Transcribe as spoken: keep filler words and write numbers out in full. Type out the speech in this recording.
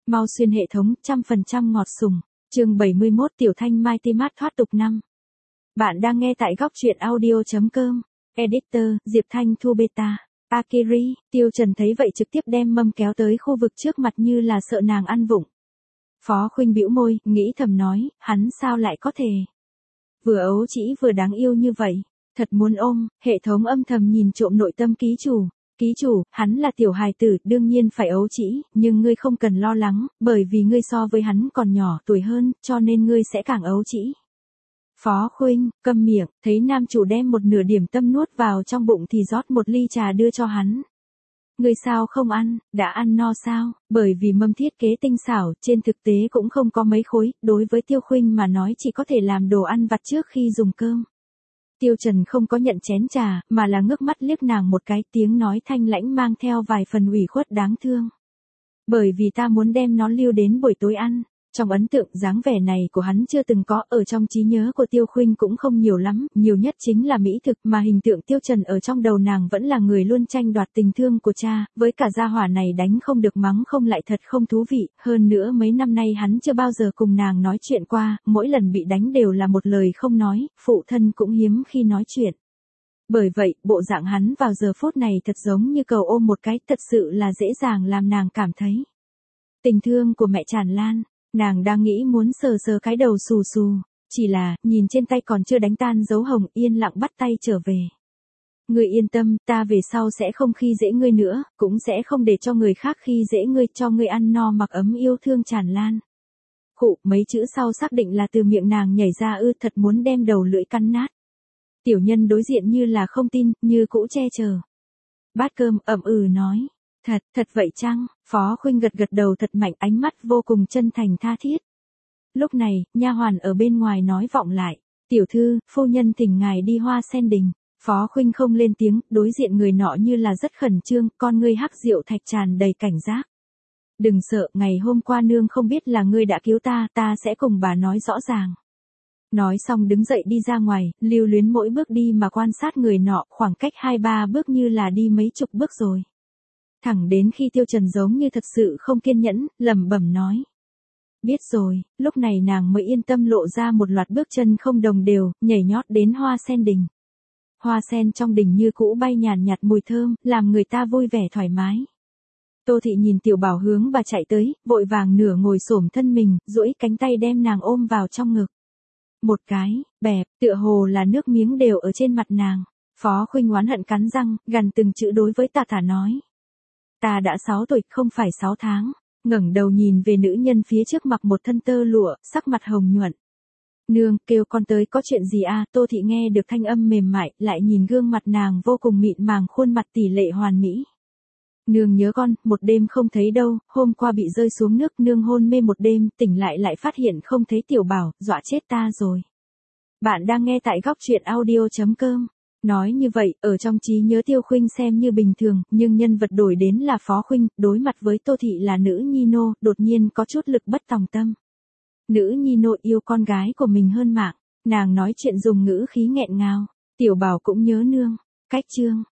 Mau xuyên hệ thống, trăm phần trăm ngọt sùng. Chương bảy mươi mốt Tiểu Thanh Mighty Mart thoát tục năm. Bạn đang nghe tại góc truyện audio.com. Editor, Diệp Thanh Thu Beta. Akiri, Tiêu Trần thấy vậy trực tiếp đem mâm kéo tới khu vực trước mặt như là sợ nàng ăn vụng. Phó Khuynh bĩu môi, nghĩ thầm nói, hắn sao lại có thể. Vừa ấu trĩ vừa đáng yêu như vậy, thật muốn ôm. Hệ thống âm thầm nhìn trộm nội tâm ký chủ. Ký chủ, hắn là tiểu hài tử, đương nhiên phải ấu trĩ, nhưng ngươi không cần lo lắng, bởi vì ngươi so với hắn còn nhỏ tuổi hơn, cho nên ngươi sẽ càng ấu trĩ. Phó Khuynh, câm miệng, thấy nam chủ đem một nửa điểm tâm nuốt vào trong bụng thì rót một ly trà đưa cho hắn. Ngươi sao không ăn, đã ăn no sao? Bởi vì mâm thiết kế tinh xảo, trên thực tế cũng không có mấy khối, đối với Tiêu Khuynh mà nói chỉ có thể làm đồ ăn vặt trước khi dùng cơm. Tiêu Trần không có nhận chén trà, mà là ngước mắt liếc nàng một cái, tiếng nói thanh lãnh mang theo vài phần ủy khuất đáng thương. Bởi vì ta muốn đem nó lưu đến buổi tối ăn. Trong ấn tượng dáng vẻ này của hắn chưa từng có, ở trong trí nhớ của Tiêu Khuynh cũng không nhiều lắm, nhiều nhất chính là mỹ thực, mà hình tượng Tiêu Trần ở trong đầu nàng vẫn là người luôn tranh đoạt tình thương của cha, với cả gia hỏa này đánh không được mắng không lại thật không thú vị, hơn nữa mấy năm nay hắn chưa bao giờ cùng nàng nói chuyện qua, mỗi lần bị đánh đều là một lời không nói, phụ thân cũng hiếm khi nói chuyện. Bởi vậy, bộ dạng hắn vào giờ phút này thật giống như cầu ôm một cái, thật sự là dễ dàng làm nàng cảm thấy. Tình thương của mẹ tràn lan. Nàng đang nghĩ muốn sờ sờ cái đầu xù xù, chỉ là, nhìn trên tay còn chưa đánh tan dấu hồng, yên lặng bắt tay trở về. Ngươi yên tâm, ta về sau sẽ không khi dễ ngươi nữa, cũng sẽ không để cho người khác khi dễ ngươi, cho ngươi ăn no mặc ấm yêu thương tràn lan. Khụ, mấy chữ sau xác định là từ miệng nàng nhảy ra ư, thật muốn đem đầu lưỡi cắn nát. Tiểu nhân đối diện như là không tin, như cũ che chở. Bát cơm, ậm ừ nói. Thật, thật vậy chăng? Phó Khuynh gật gật đầu thật mạnh, ánh mắt vô cùng chân thành tha thiết. Lúc này, nha hoàn ở bên ngoài nói vọng lại. Tiểu thư, phu nhân thỉnh ngài đi Hoa Sen Đình. Phó Khuynh không lên tiếng, đối diện người nọ như là rất khẩn trương, con ngươi hắc rượu thạch tràn đầy cảnh giác. Đừng sợ, ngày hôm qua nương không biết là ngươi đã cứu ta, ta sẽ cùng bà nói rõ ràng. Nói xong đứng dậy đi ra ngoài, lưu luyến mỗi bước đi mà quan sát người nọ, khoảng cách hai ba bước như là đi mấy chục bước rồi. Thẳng đến khi Tiêu Trần giống như thật sự không kiên nhẫn, lẩm bẩm nói. Biết rồi, lúc này nàng mới yên tâm lộ ra một loạt bước chân không đồng đều, nhảy nhót đến Hoa Sen Đình. Hoa sen trong đình như cũ bay nhàn nhạt mùi thơm, làm người ta vui vẻ thoải mái. Tô Thị nhìn Tiểu Bảo hướng bà chạy tới, vội vàng nửa ngồi xổm thân mình, duỗi cánh tay đem nàng ôm vào trong ngực. Một cái, bẹp, tựa hồ là nước miếng đều ở trên mặt nàng. Phó Khuynh oán hận cắn răng, gằn từng chữ đối với Tà Thả nói. Ta đã sáu tuổi, không phải sáu tháng. Ngẩng đầu nhìn về nữ nhân phía trước mặc một thân tơ lụa, sắc mặt hồng nhuận. Nương, kêu con tới có chuyện gì à? Tô Thị nghe được thanh âm mềm mại, lại nhìn gương mặt nàng vô cùng mịn màng, khuôn mặt tỷ lệ hoàn mỹ. Nương nhớ con, một đêm không thấy đâu, hôm qua bị rơi xuống nước, nương hôn mê một đêm, tỉnh lại lại phát hiện không thấy Tiểu Bảo, dọa chết ta rồi. Bạn đang nghe tại góc truyện audio.com. Nói như vậy, ở trong trí nhớ Tiêu Khuynh xem như bình thường, nhưng nhân vật đổi đến là Phó Khuynh, đối mặt với Tô Thị là nữ nhi nô, đột nhiên có chút lực bất tòng tâm. Nữ nhi nô yêu con gái của mình hơn mạng, nàng nói chuyện dùng ngữ khí nghẹn ngào, Tiểu Bảo cũng nhớ nương. Cách chương,